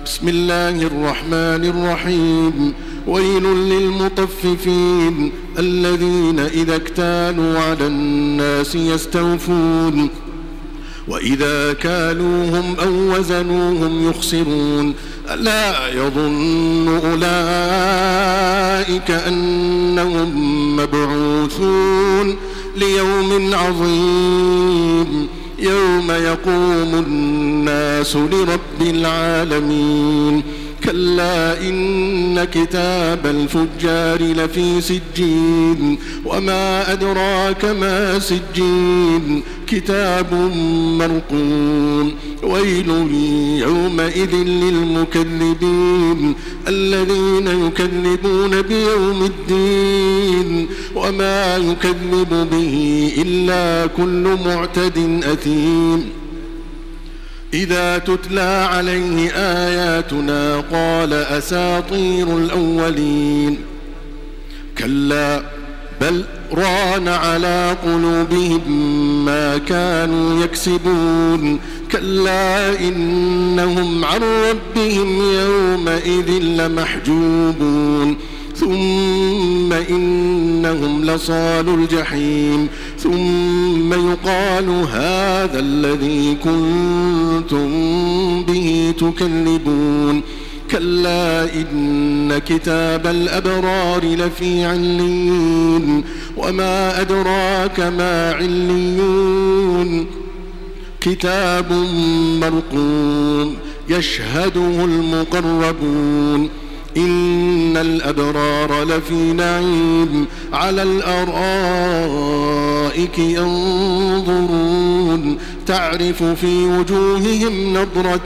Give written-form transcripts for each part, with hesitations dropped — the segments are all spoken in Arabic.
بسم الله الرحمن الرحيم. ويل للمطففين الذين إذا اكتالوا على الناس يستوفون وإذا كالوهم أو وزنوهم يخسرون ألا يظن أولئك أنهم مبعوثون ليوم عظيم يوم يقوم الناس لرب العالمين. كلا إن كتاب الفجار لفي سجين وما أدراك ما سجين كتاب مرقوم. ويل يومئذ للمكذبين الذين يكذبون بيوم الدين وما يكذب به إلا كل معتد أثيم. إذا تتلى عليه آياتنا قال أساطير الأولين. كلا بل ران على قلوبهم ما كانوا يكسبون. كلا إنهم عن ربهم يومئذ لمحجوبون ثم إنهم لصالو الجحيم ثم يقال هذا الذي كنتم به تكذبون. كلا إن كتاب الأبرار لفي عليين وما أدراك ما عليون كتاب مرقوم يشهده المقربون. إن الأبرار لفي نعيم على الأرائك ينظرون تعرف في وجوههم نضرة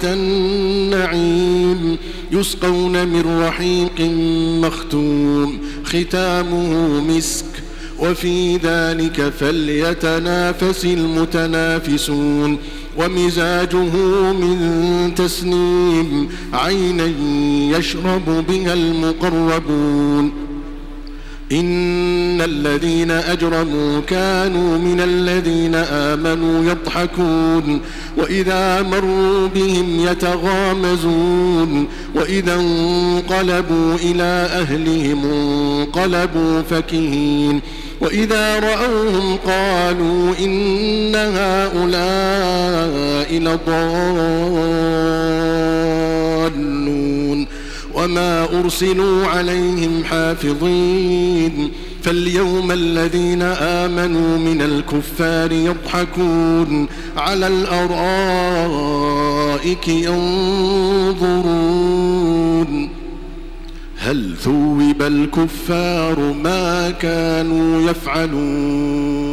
النعيم يسقون من رحيق مختوم ختامه مسك وفي ذلك فليتنافس المتنافسون. ومزاجه من تسنيم عينا يشرب بها المقربون. إن الذين أجرموا كانوا من الذين آمنوا يضحكون وإذا مروا بهم يتغامزون وإذا انقلبوا إلى أهلهم انقلبوا فكهين وإذا رأوهم قالوا إن هؤلاء لضالون وما أرسلوا عليهم حافظين. فاليوم الذين آمنوا من الكفار يضحكون على الأرائك ينظرون هل ثوب الكفار ما كانوا يفعلون.